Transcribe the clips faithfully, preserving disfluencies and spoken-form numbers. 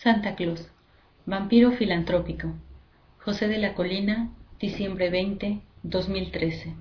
Santa Claus, vampiro filantrópico. José de la Colina, diciembre veinte, dos mil trece.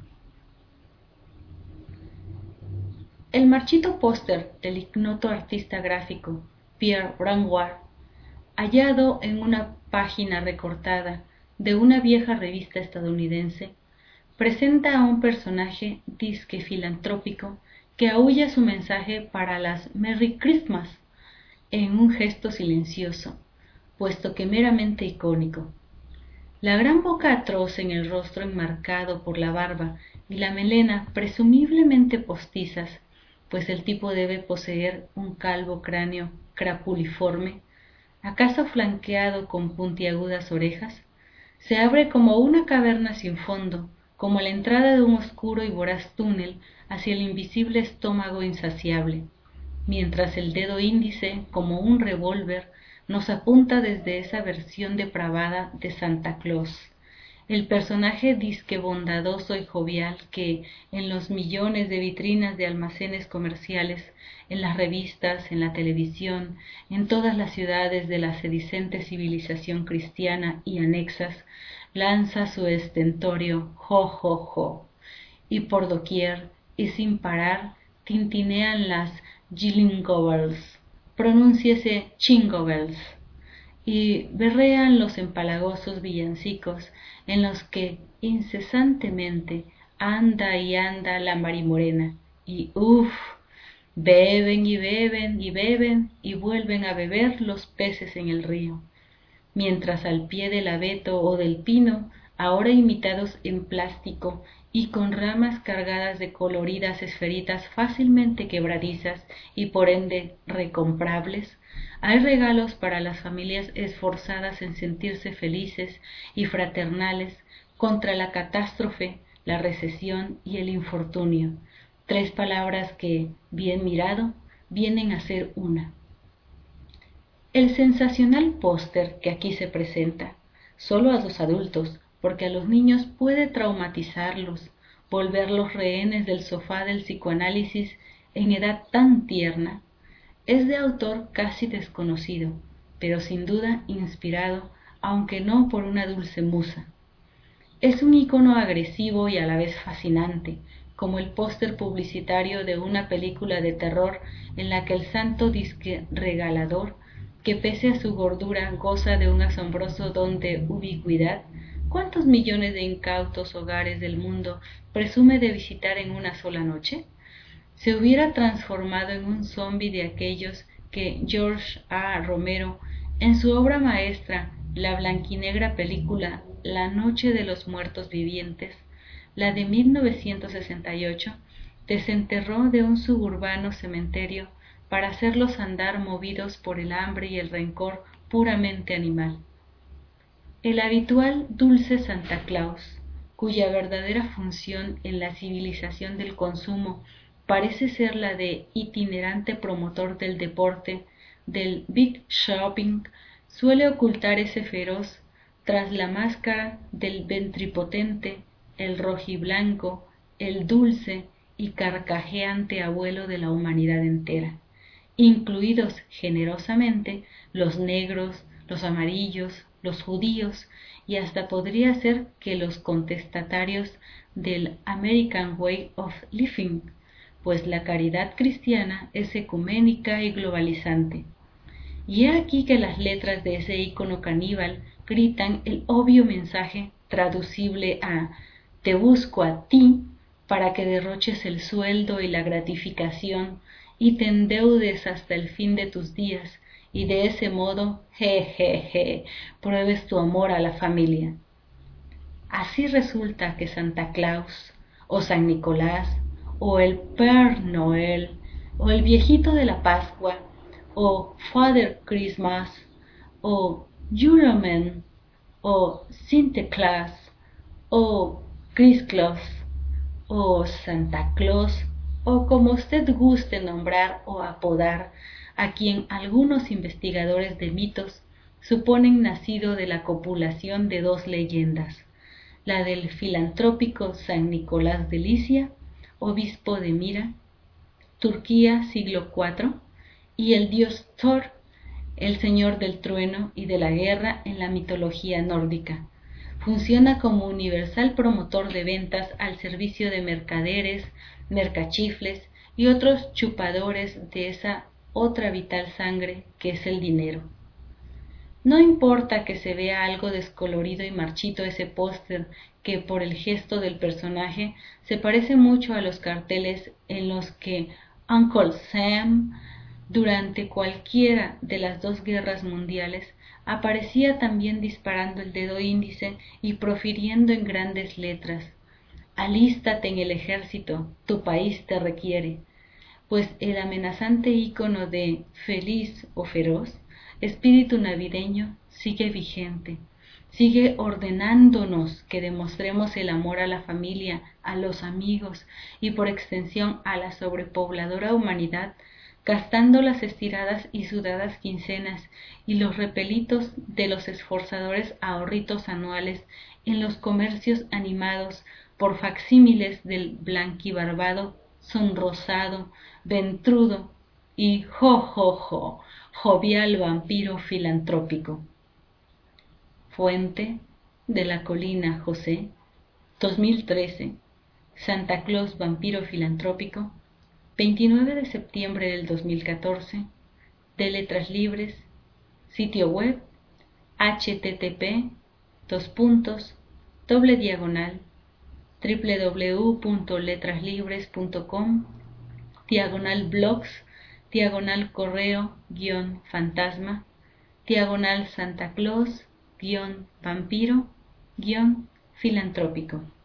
El marchito póster del ignoto artista gráfico Pierre Renoir, hallado en una página recortada de una vieja revista estadounidense, presenta a un personaje disque filantrópico que aúlla su mensaje para las Merry Christmas en un gesto silencioso, puesto que meramente icónico. La gran boca atroz en el rostro enmarcado por la barba y la melena presumiblemente postizas, pues el tipo debe poseer un calvo cráneo crapuliforme, acaso flanqueado con puntiagudas orejas, se abre como una caverna sin fondo, como la entrada de un oscuro y voraz túnel hacia el invisible estómago insaciable, mientras el dedo índice, como un revólver, nos apunta desde esa versión depravada de Santa Claus, el personaje disque bondadoso y jovial que, en los millones de vitrinas de almacenes comerciales, en las revistas, en la televisión, en todas las ciudades de la sedicente civilización cristiana y anexas, lanza su estentorio jo jo jo, y por doquier y sin parar tintinean las Jingle Bells, pronúnciese Jingle Bells, y berrean los empalagosos villancicos en los que incesantemente anda y anda la marimorena, y uff, beben y beben y beben y vuelven a beber los peces en el río, mientras al pie del abeto o del pino, ahora imitados en plástico y con ramas cargadas de coloridas esferitas fácilmente quebradizas y por ende recomprables, hay regalos para las familias esforzadas en sentirse felices y fraternales contra la catástrofe, la recesión y el infortunio, tres palabras que, bien mirado, vienen a ser una. El sensacional póster que aquí se presenta, solo a los adultos, porque a los niños puede traumatizarlos, volverlos rehenes del sofá del psicoanálisis en edad tan tierna, es de autor casi desconocido, pero sin duda inspirado, aunque no por una dulce musa. Es un icono agresivo y a la vez fascinante, como el póster publicitario de una película de terror en la que el santo disque regalador, que pese a su gordura goza de un asombroso don de ubicuidad, ¿cuántos millones de incautos hogares del mundo presume de visitar en una sola noche? Se hubiera transformado en un zombi de aquellos que George A. Romero, en su obra maestra, la blanquinegra película La noche de los muertos vivientes, la de mil novecientos sesenta y ocho, desenterró de un suburbano cementerio para hacerlos andar movidos por el hambre y el rencor puramente animal. El habitual dulce Santa Claus, cuya verdadera función en la civilización del consumo parece ser la de itinerante promotor del deporte, del big shopping, suele ocultar ese feroz tras la máscara del ventripotente, el rojiblanco, el dulce y carcajeante abuelo de la humanidad entera, incluidos generosamente los negros, los amarillos, los judíos y hasta podría ser que los contestatarios del American Way of Living, pues la caridad cristiana es ecuménica y globalizante. Y he aquí que las letras de ese ícono caníbal gritan el obvio mensaje traducible a «Te busco a ti para que derroches el sueldo y la gratificación y te endeudes hasta el fin de tus días y de ese modo, je, je, je, pruebes tu amor a la familia». Así resulta que Santa Claus, o San Nicolás, o el Père Noël, o el viejito de la Pascua, o Father Christmas, o Juleman, o Sinterklaas, o Christklaus, o Santa Claus, o como usted guste nombrar o apodar a quien algunos investigadores de mitos suponen nacido de la copulación de dos leyendas, la del filantrópico San Nicolás de Licia, obispo de Mira, Turquía, siglo cuatro, y el dios Thor, el señor del trueno y de la guerra en la mitología nórdica. Funciona como universal promotor de ventas al servicio de mercaderes, mercachifles y otros chupadores de esa otra vital sangre que es el dinero. No importa que se vea algo descolorido y marchito ese póster que por el gesto del personaje se parece mucho a los carteles en los que Uncle Sam durante cualquiera de las dos guerras mundiales aparecía también disparando el dedo índice y profiriendo en grandes letras: alístate en el ejército, tu país te requiere, pues el amenazante ícono de feliz o feroz espíritu navideño sigue vigente, sigue ordenándonos que demostremos el amor a la familia, a los amigos y por extensión a la sobrepobladora humanidad, gastando las estiradas y sudadas quincenas y los repelitos de los esforzadores ahorritos anuales en los comercios animados por facsímiles del blanquibarbado, sonrosado, ventrudo y jo jo jo jovial vampiro filantrópico. Fuente de la Colina José, dos mil trece, Santa Claus vampiro filantrópico, veintinueve de septiembre del dos mil catorce, de Letras Libres, sitio web http dos puntos doble diagonal www punto letraslibres punto com diagonal blogs diagonal correo guión fantasma diagonal Santa Claus guión vampiro guión filantrópico.